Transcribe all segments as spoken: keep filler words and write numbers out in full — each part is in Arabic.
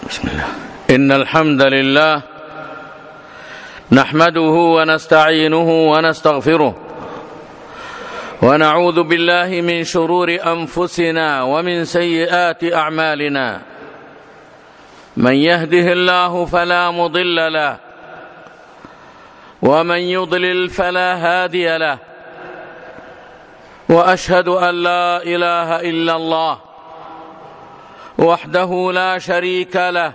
بسم الله. إن الحمد لله نحمده ونستعينه ونستغفره ونعوذ بالله من شرور أنفسنا ومن سيئات أعمالنا. من يهده الله فلا مضل له ومن يضلل فلا هادي له، وأشهد أن لا إله إلا الله وحده لا شريك له،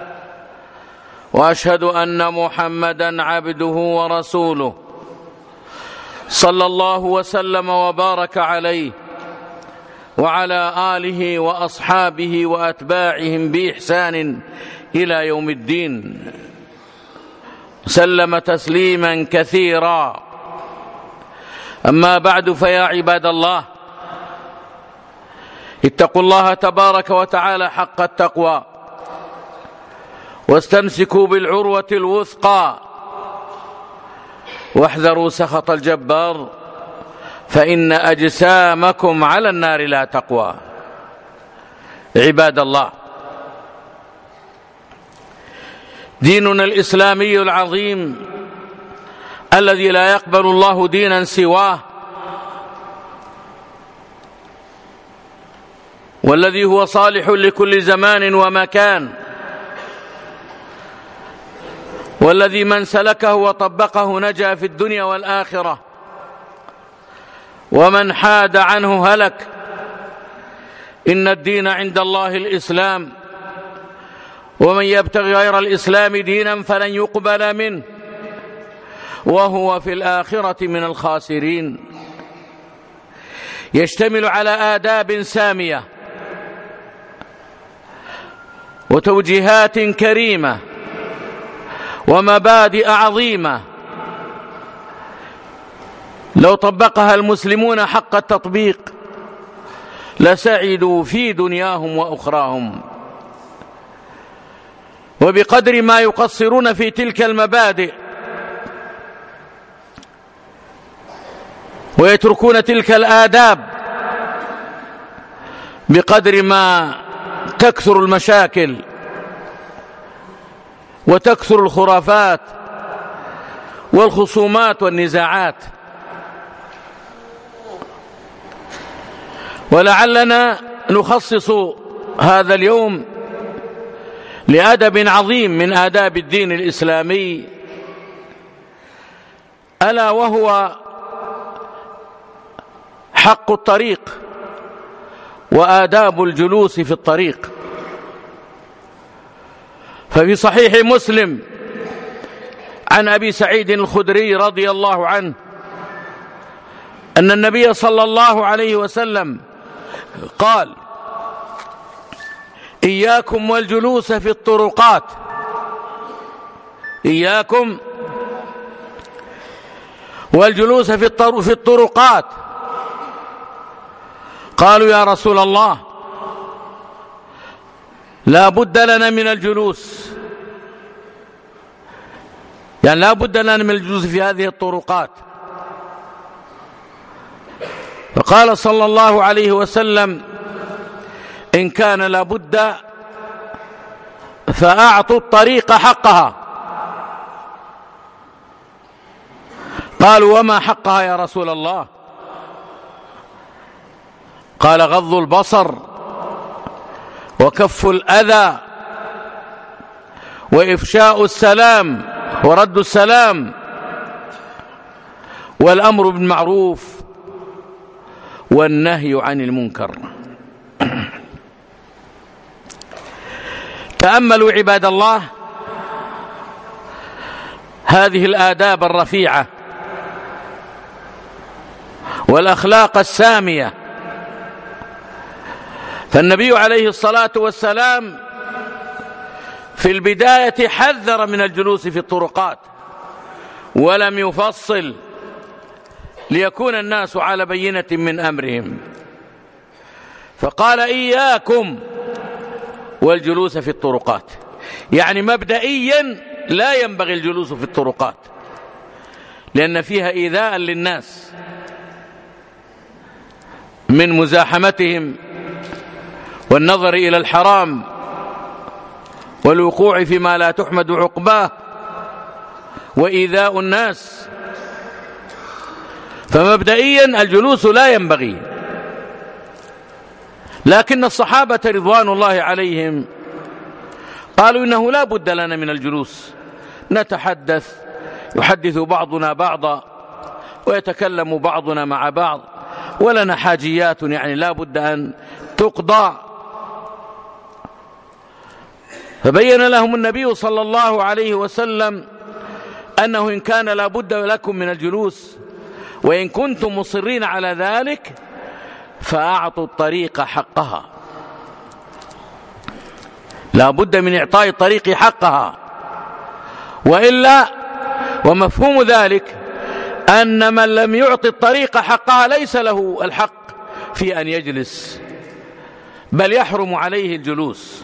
وأشهد أن محمدًا عبده ورسوله صلى الله وسلم وبارك عليه وعلى آله وأصحابه وأتباعهم بإحسان إلى يوم الدين، سلم تسليما كثيرا. أما بعد، فيا عباد الله، اتقوا الله تبارك وتعالى حق التقوى واستمسكوا بالعروة الوثقى واحذروا سخط الجبار، فإن أجسامكم على النار لا تقوى. عباد الله، ديننا الإسلامي العظيم الذي لا يقبل الله دينا سواه، والذي هو صالح لكل زمان ومكان، والذي من سلكه وطبقه نجا في الدنيا والآخرة، ومن حاد عنه هلك. إن الدين عند الله الإسلام، ومن يبتغي غير الإسلام دينا فلن يقبل منه وهو في الآخرة من الخاسرين. يشتمل على آداب سامية وتوجيهات كريمة ومبادئ عظيمة، لو طبقها المسلمون حق التطبيق لسعدوا في دنياهم وأخراهم. وبقدر ما يقصرون في تلك المبادئ ويتركون تلك الآداب، بقدر ما تكثر المشاكل وتكثر الخرافات والخصومات والنزاعات. ولعلنا نخصص هذا اليوم لأدب عظيم من آداب الدين الإسلامي، ألا وهو حق الطريق وآداب الجلوس في الطريق. ففي صحيح مسلم عن أبي سعيد الخدري رضي الله عنه أن النبي صلى الله عليه وسلم قال: إياكم والجلوس في الطرقات، إياكم والجلوس في الطرقات. قالوا: يا رسول الله، لا بد لنا من الجلوس، يعني لا بد لنا من الجلوس في هذه الطرقات. فقال صلى الله عليه وسلم: إن كان لا بد فأعطوا الطريق حقها. قالوا: وما حقها يا رسول الله؟ قال: غض البصر وكف الأذى وإفشاء السلام ورد السلام والأمر بالمعروف والنهي عن المنكر. تأملوا عباد الله هذه الآداب الرفيعة والأخلاق السامية. فالنبي عليه الصلاة والسلام في البداية حذر من الجلوس في الطرقات ولم يفصل ليكون الناس على بينة من أمرهم، فقال: إياكم والجلوس في الطرقات، يعني مبدئيا لا ينبغي الجلوس في الطرقات، لأن فيها إيذاء للناس من مزاحمتهم والنظر إلى الحرام والوقوع فيما لا تحمد عقباه وإيذاء الناس. فمبدئيا الجلوس لا ينبغي، لكن الصحابة رضوان الله عليهم قالوا إنه لا بد لنا من الجلوس، نتحدث، يحدث بعضنا بعضا ويتكلم بعضنا مع بعض، ولنا حاجيات يعني لا بد أن تقضى. فبين لهم النبي صلى الله عليه وسلم أنه إن كان لا بد لكم من الجلوس وإن كنتم مصرين على ذلك فأعطوا الطريق حقها، لا بد من إعطاء الطريق حقها، وإلا ومفهوم ذلك أن من لم يعطي الطريق حقها ليس له الحق في أن يجلس، بل يحرم عليه الجلوس.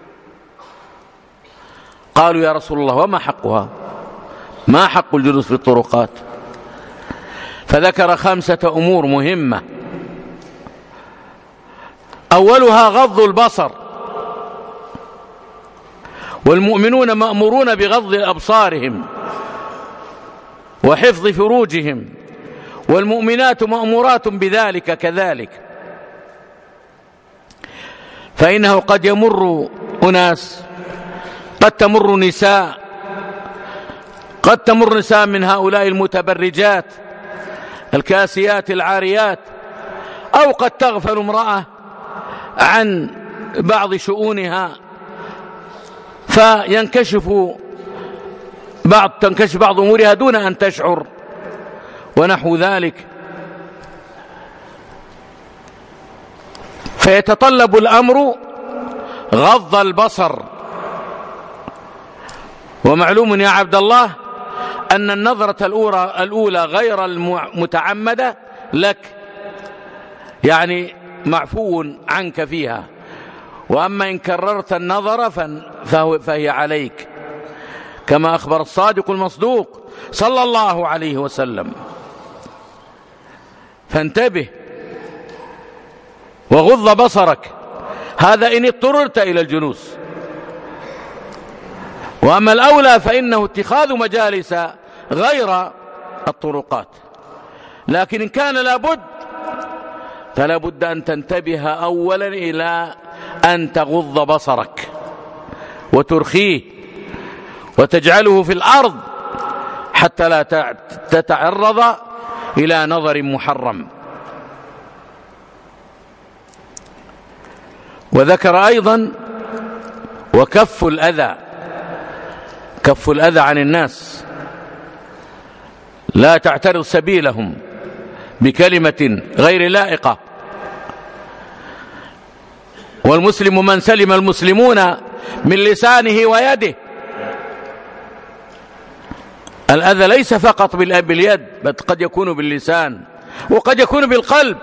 قالوا يا رسول الله وما حقها؟ ما حق الجلوس في الطرقات؟ فذكر خمسة أمور مهمة. أولها غض البصر، والمؤمنون مأمورون بغض أبصارهم وحفظ فروجهم، والمؤمنات مأمورات بذلك كذلك، فإنه قد يمر أناس، قد تمر نساء، قد تمر نساء من هؤلاء المتبرجات الكاسيات العاريات، أو قد تغفل امرأة عن بعض شؤونها فينكشف بعض تنكشف بعض أمورها دون أن تشعر ونحو ذلك. فيتطلب الأمر غض البصر. ومعلوم يا عبد الله أن النظرة الأولى غير المتعمدة لك، يعني معفو عنك فيها، وأما إن كررت النظر فهي عليك، كما أخبر الصادق المصدوق صلى الله عليه وسلم. فانتبه وغض بصرك، هذا إن اضطررت إلى الجلوس. وأما الأولى فإنه اتخاذ مجالس غير الطرقات، لكن إن كان لابد فلا بد أن تنتبه أولا إلى أن تغض بصرك وترخيه وتجعله في الأرض حتى لا تتعرض إلى نظر محرم. وذكر أيضا وكف الأذى، كف الأذى عن الناس، لا تعترض سبيلهم بكلمة غير لائقة. والمسلم من سلم المسلمون من لسانه ويده. الأذى ليس فقط باليد، بل قد يكون باللسان وقد يكون بالقلب،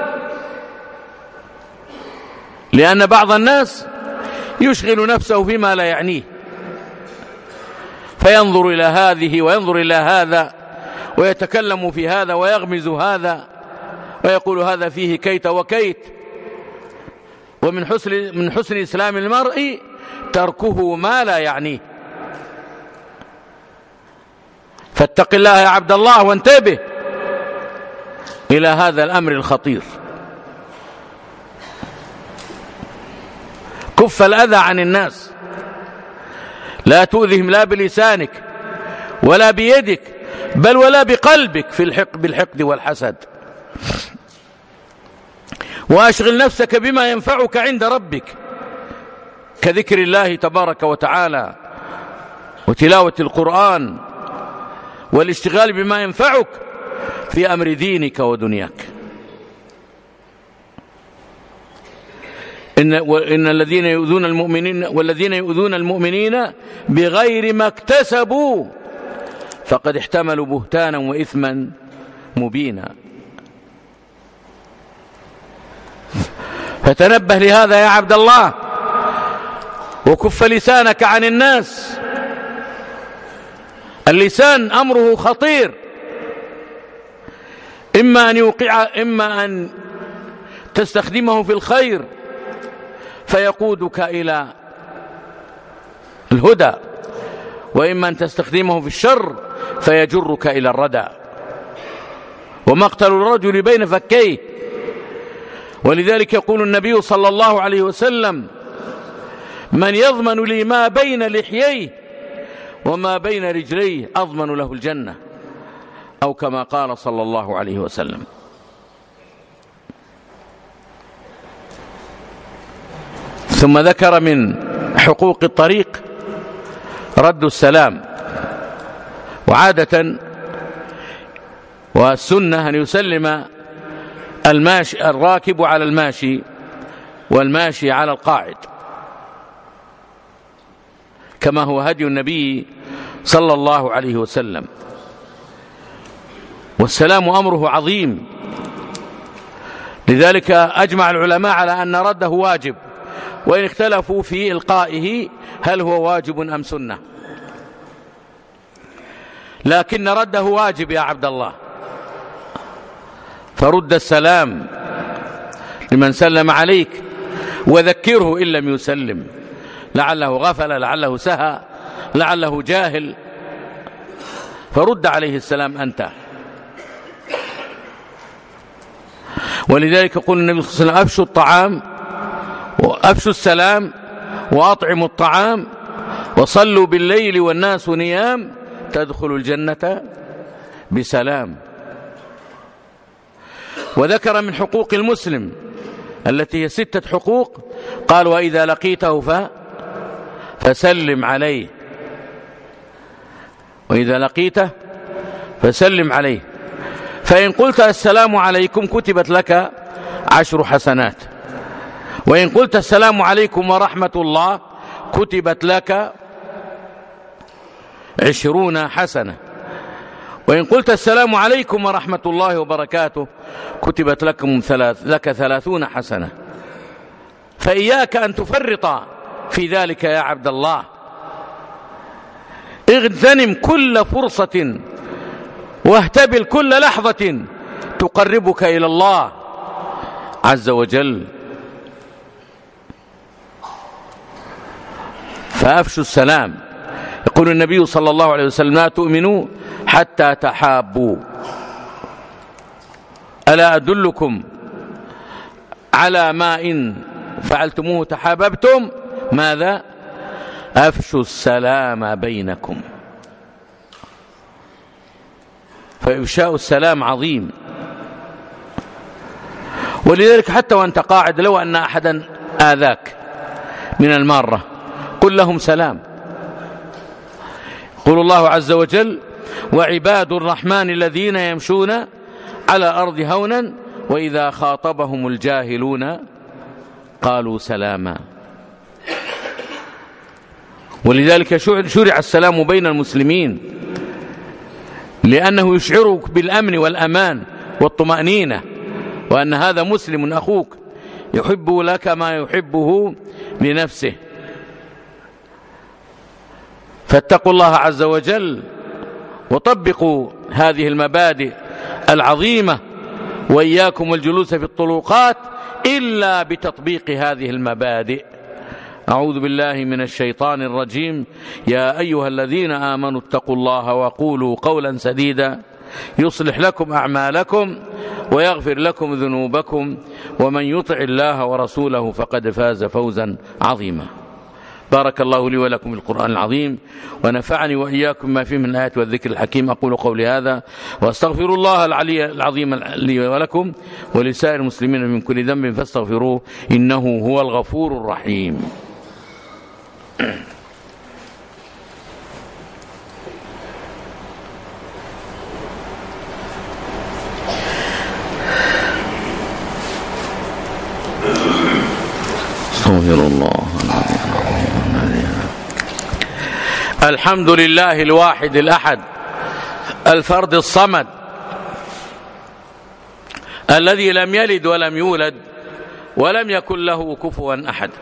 لأن بعض الناس يشغل نفسه فيما لا يعنيه، فينظر إلى هذه وينظر إلى هذا ويتكلم في هذا ويغمز هذا ويقول هذا فيه كيت وكيت. ومن حسن من حسن إسلام المرء تركه ما لا يعنيه. فاتق الله يا عبد الله وانتبه إلى هذا الأمر الخطير. كف الأذى عن الناس، لا تؤذهم لا بلسانك ولا بيدك، بل ولا بقلبك في الحقد بالحقد والحسد. وأشغل نفسك بما ينفعك عند ربك كذكر الله تبارك وتعالى وتلاوة القرآن والاشتغال بما ينفعك في أمر دينك ودنياك. إن, وإن الذين يؤذون المؤمنين والذين يؤذون المؤمنين بغير ما اكتسبوا فقد احتملوا بهتانا وإثما مبينا. فتنبه لهذا يا عبد الله، وكف لسانك عن الناس. اللسان أمره خطير، إما أن يوقع إما أن تستخدمه في الخير فيقودك إلى الهدى، وإما أن تستخدمه في الشر فيجرك إلى الردى. ومقتل الرجل بين فكيه، ولذلك يقول النبي صلى الله عليه وسلم: من يضمن لي ما بين لحييه وما بين رجليه أضمن له الجنة، أو كما قال صلى الله عليه وسلم. ثم ذكر من حقوق الطريق رد السلام، وعادة والسنة أن يسلم الماشي الراكب على الماشي والماشي على القاعد، كما هو هدي النبي صلى الله عليه وسلم. والسلام أمره عظيم، لذلك أجمع العلماء على أن رده واجب، وإن اختلفوا في إلقائه هل هو واجب أم سنة، لكن رده واجب يا عبد الله. فرد السلام لمن سلم عليك، وذكره إن لم يسلم، لعله غفل، لعله سهى، لعله جاهل، فرد عليه السلام أنت. ولذلك يقول النبي صلى الله عليه وسلم: أفشوا الطعام وأفشوا السلام وأطعموا الطعام وصلوا بالليل والناس نيام تدخلوا الجنة بسلام. وذكر من حقوق المسلم التي هي ستة حقوق، قال: وإذا لقيته ف... فسلم عليه، وإذا لقيته فسلم عليه، فإن قلت السلام عليكم كتبت لك عشر حسنات، وإن قلت السلام عليكم ورحمة الله كتبت لك عشرون حسنة، وإن قلت السلام عليكم ورحمة الله وبركاته كتبت لكم ثلاث لك ثلاثون حسنة. فإياك أن تفرط في ذلك يا عبد الله، اغتنم كل فرصة واهتبل كل لحظة تقربك إلى الله عز وجل. فأفشوا السلام. يقول النبي صلى الله عليه وسلم: لا تؤمنوا حتى تحابوا، ألا أدلكم على ما إن فعلتموه تحاببتم؟ ماذا؟ أفشوا السلام بينكم. فإفشاء السلام عظيم، ولذلك حتى وأنت قاعد لو أن أحدا آذاك من المارة قل لهم سلام. قل الله عز وجل: وعباد الرحمن الذين يمشون على الأرض هونا وإذا خاطبهم الجاهلون قالوا سلاما. ولذلك شرع السلام بين المسلمين، لأنه يشعرك بالأمن والأمان والطمأنينة، وأن هذا مسلم أخوك يحب لك ما يحبه لنفسه. فاتقوا الله عز وجل وطبقوا هذه المبادئ العظيمة، وإياكم الجلوس في الطرقات إلا بتطبيق هذه المبادئ. أعوذ بالله من الشيطان الرجيم. يا أيها الذين آمنوا اتقوا الله وقولوا قولا سديدا يصلح لكم أعمالكم ويغفر لكم ذنوبكم، ومن يطع الله ورسوله فقد فاز فوزا عظيما. بارك الله لي ولكم القرآن العظيم، ونفعني وإياكم ما فيه من الآيات والذكر الحكيم. أقول قولي هذا وأستغفر الله العلي العظيم لي ولكم ولسائر المسلمين من كل ذنب فاستغفروه إنه هو الغفور الرحيم. استغفر الله الحمد لله الواحد الأحد الفرد الصمد الذي لم يلد ولم يولد ولم يكن له كفوا أحد،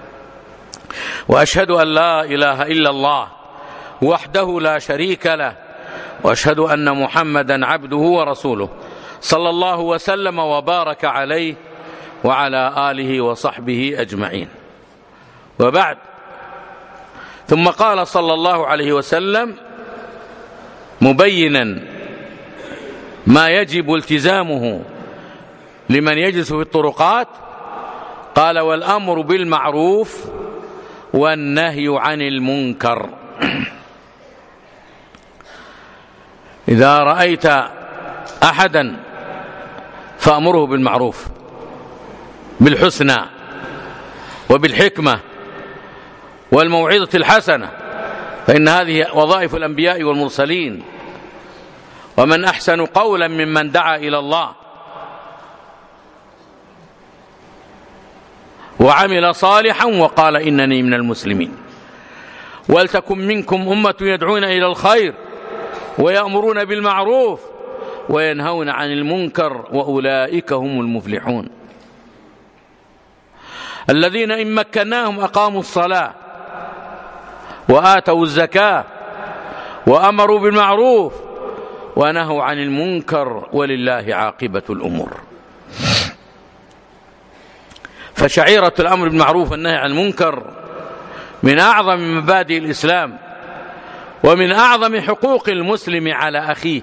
وأشهد أن لا إله إلا الله وحده لا شريك له، وأشهد أن محمدا عبده ورسوله صلى الله وسلم وبارك عليه وعلى آله وصحبه أجمعين. وبعد، ثم قال صلى الله عليه وسلم مبينا ما يجب التزامه لمن يجلس في الطرقات، قال: والأمر بالمعروف والنهي عن المنكر. إذا رأيت أحدا فأمره بالمعروف بالحسنى وبالحكمة والموعظة الحسنة، فإن هذه وظائف الأنبياء والمرسلين. ومن أحسن قولا ممن دعا إلى الله وعمل صالحا وقال إنني من المسلمين. ولتكن منكم أمة يدعون إلى الخير ويأمرون بالمعروف وينهون عن المنكر وأولئك هم المفلحون. الذين إن مكناهم أقاموا الصلاة وآتوا الزكاة وأمروا بالمعروف ونهوا عن المنكر ولله عاقبة الأمور. فشعيرة الأمر بالمعروف والنهي عن المنكر من أعظم مبادئ الإسلام ومن أعظم حقوق المسلم على أخيه.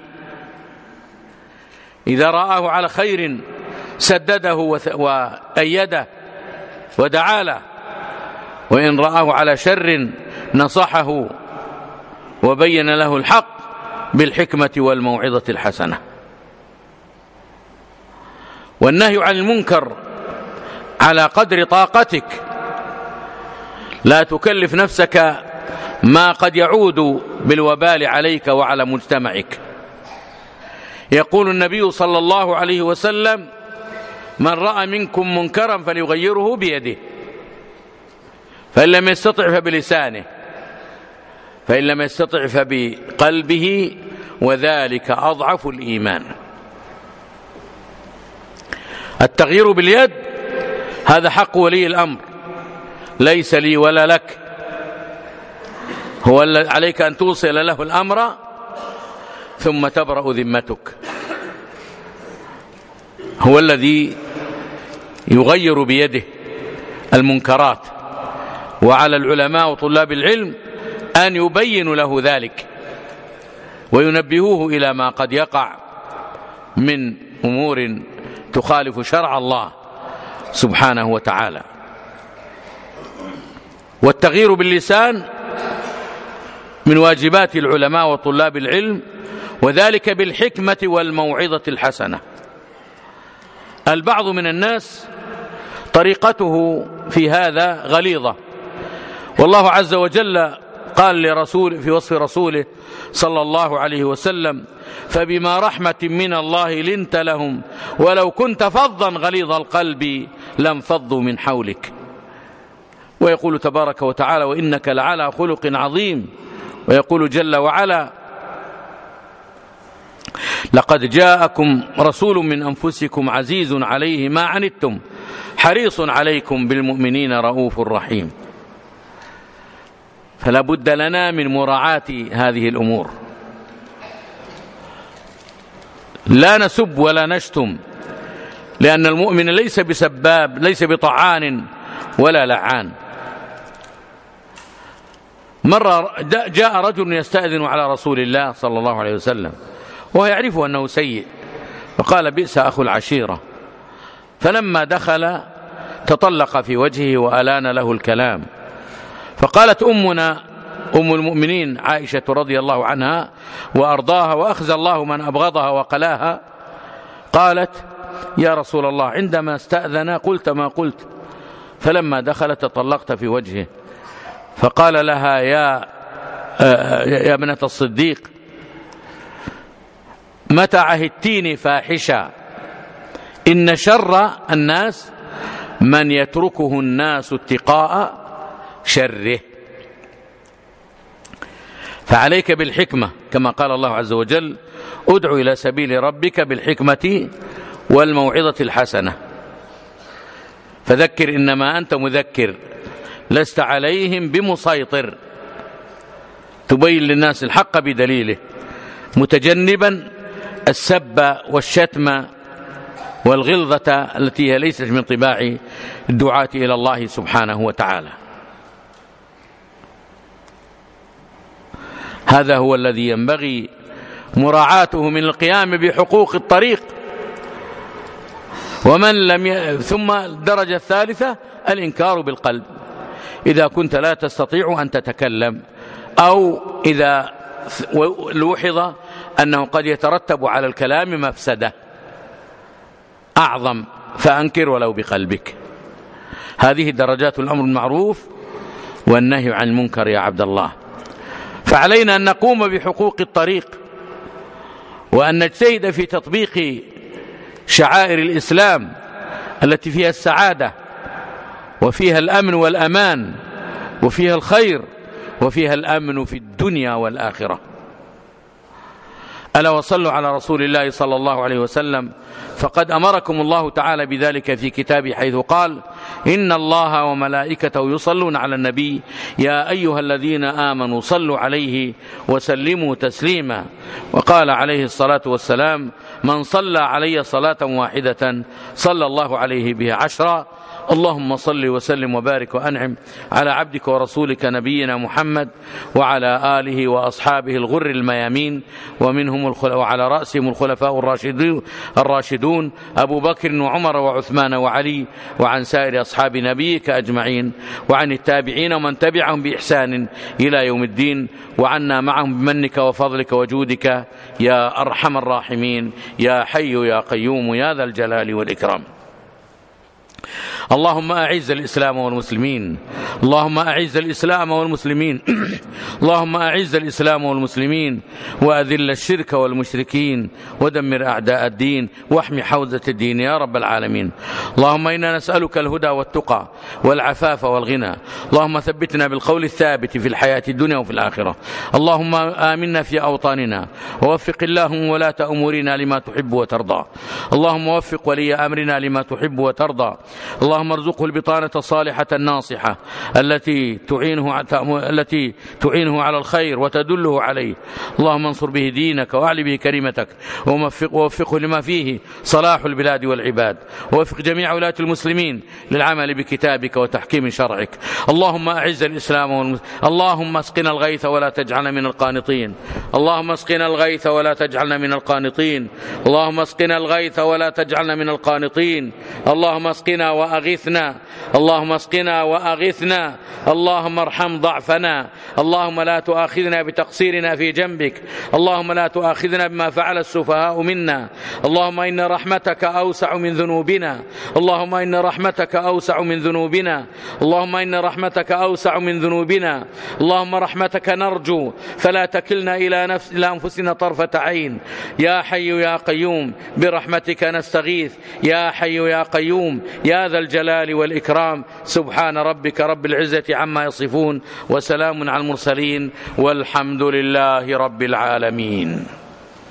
إذا رآه على خير سدده وأيده ودعا له، وإن رآه على شر نصحه وبين له الحق بالحكمة والموعظة الحسنة. والنهي عن المنكر على قدر طاقتك، لا تكلف نفسك ما قد يعود بالوبال عليك وعلى مجتمعك. يقول النبي صلى الله عليه وسلم: من رأى منكم منكرا فليغيره بيده، فإن لم يستطع فبلسانه، فإن لم يستطع فبقلبه، وذلك أضعف الإيمان. التغيير باليد هذا حق ولي الأمر، ليس لي ولا لك. هو عليك أن توصل له الأمر ثم تبرأ ذمتك. هو الذي يغير بيده المنكرات، وعلى العلماء وطلاب العلم أن يبينوا له ذلك وينبهوه إلى ما قد يقع من أمور تخالف شرع الله سبحانه وتعالى. والتغيير باللسان من واجبات العلماء وطلاب العلم، وذلك بالحكمة والموعظة الحسنة. البعض من الناس طريقته في هذا غليظة، والله عز وجل قال لرسول في وصف رسوله صلى الله عليه وسلم: فبما رحمة من الله لنت لهم ولو كنت فظا غليظ القلب لانفضوا من حولك. ويقول تبارك وتعالى: وإنك لعلى خلق عظيم. ويقول جل وعلا: لقد جاءكم رسول من أنفسكم عزيز عليه ما عنتم حريص عليكم بالمؤمنين رؤوف رحيم. فلا بد لنا من مراعاة هذه الأمور. لا نسب ولا نشتم، لأن المؤمن ليس بسباب، ليس بطعان ولا لعان. مرة جاء رجل يستأذن على رسول الله صلى الله عليه وسلم وهو يعرف أنه سيء، فقال: بئس أخو العشيرة. فلما دخل تطلق في وجهه وألان له الكلام، فقالت أمنا أم المؤمنين عائشة رضي الله عنها وأرضاها وأخزى الله من أبغضها وقلاها، قالت: يا رسول الله عندما استأذن قلت ما قلت، فلما دخل تطلقت في وجهه. فقال لها: يا يا ابنة الصديق، متى عهدتيني فاحشة؟ إن شر الناس من يتركه الناس اتقاء شره. فعليك بالحكمة، كما قال الله عز وجل: ادع إلى سبيل ربك بالحكمة والموعظة الحسنة. فذكر إنما أنت مذكر، لست عليهم بمسيطر، تبين للناس الحق بدليله، متجنبا السب والشتم والغلظة التي هي ليست من طباع الدعاة إلى الله سبحانه وتعالى. هذا هو الذي ينبغي مراعاته من القيام بحقوق الطريق. ومن لم ي... ثم الدرجة الثالثة الإنكار بالقلب، إذا كنت لا تستطيع أن تتكلم، أو إذا لوحظ أنه قد يترتب على الكلام مفسدة أعظم، فأنكر ولو بقلبك. هذه درجات الأمر بالمعروف والنهي عن المنكر يا عبد الله. فعلينا أن نقوم بحقوق الطريق، وأن نجتهد في تطبيق شعائر الإسلام التي فيها السعادة وفيها الأمن والأمان وفيها الخير وفيها الأمن في الدنيا والآخرة. ألا وصلوا على رسول الله صلى الله عليه وسلم، فقد أمركم الله تعالى بذلك في كتابه حيث قال: إن الله وملائكته يصلون على النبي يا أيها الذين آمنوا صلوا عليه وسلموا تسليما. وقال عليه الصلاة والسلام: من صلى علي صلاة واحدة صلى الله عليه بها عشرا. اللهم صل وسلم وبارك وأنعم على عبدك ورسولك نبينا محمد وعلى آله وأصحابه الغر الميامين، ومنهم الخل... وعلى رأسهم الخلفاء الراشدون الراشدون أبو بكر وعمر وعثمان وعلي، وعن سائر أصحاب نبيك أجمعين، وعن التابعين ومن تبعهم بإحسان إلى يوم الدين، وعنا معهم بمنك وفضلك وجودك يا أرحم الراحمين يا حي يا قيوم يا ذا الجلال والإكرام. اللهم أعز الإسلام والمسلمين، اللهم أعز الإسلام والمسلمين اللهم أعز الإسلام والمسلمين وأذل الشرك والمشركين ودمر أعداء الدين واحمي حوزة الدين يا رب العالمين. اللهم إنا نسألك الهدى والتقى والعفاف والغنى. اللهم ثبتنا بالقول الثابت في الحياة الدنيا وفي الآخرة. اللهم آمنا في أوطاننا، ووفق اللهم ولاة أمورنا لما تحب وترضى. اللهم وفق ولي أمرنا لما تحب وترضى. اللهم ارزقه البطانة الصالحة الناصحة التي تعينه التي تعينه على الخير وتدله عليه. اللهم انصر به دينك واعل به كلمتك، ووفقه لما فيه صلاح البلاد والعباد، ووفق جميع ولاة المسلمين للعمل بكتابك وتحكيم شرعك. اللهم أعز الإسلام والمسلمين. اللهم اسقنا الغيث ولا تجعلنا من القانطين. اللهم اسقنا الغيث ولا تجعلنا من القانطين. اللهم اسقنا الغيث ولا تجعلنا من القانطين. اللهم اسقنا وأغثنا. اللهم اسقنا وأغثنا. اللهم ارحم ضعفنا. اللهم لا تؤاخذنا بتقصيرنا في جنبك. اللهم لا تؤاخذنا بما فعل السفهاء منا. اللهم إن رحمتك أوسع من ذنوبنا. اللهم إن رحمتك أوسع من ذنوبنا. اللهم إن رحمتك أوسع من ذنوبنا. اللهم رحمتك نرجو فلا تكلنا إلى نفس إلى أنفسنا طرفة عين. يا حي يا قيوم برحمتك نستغيث. يا حي يا قيوم يا ذا الجلال والإكرام. سبحان ربك رب العزة عما يصفون، وسلام على المرسلين، والحمد لله رب العالمين.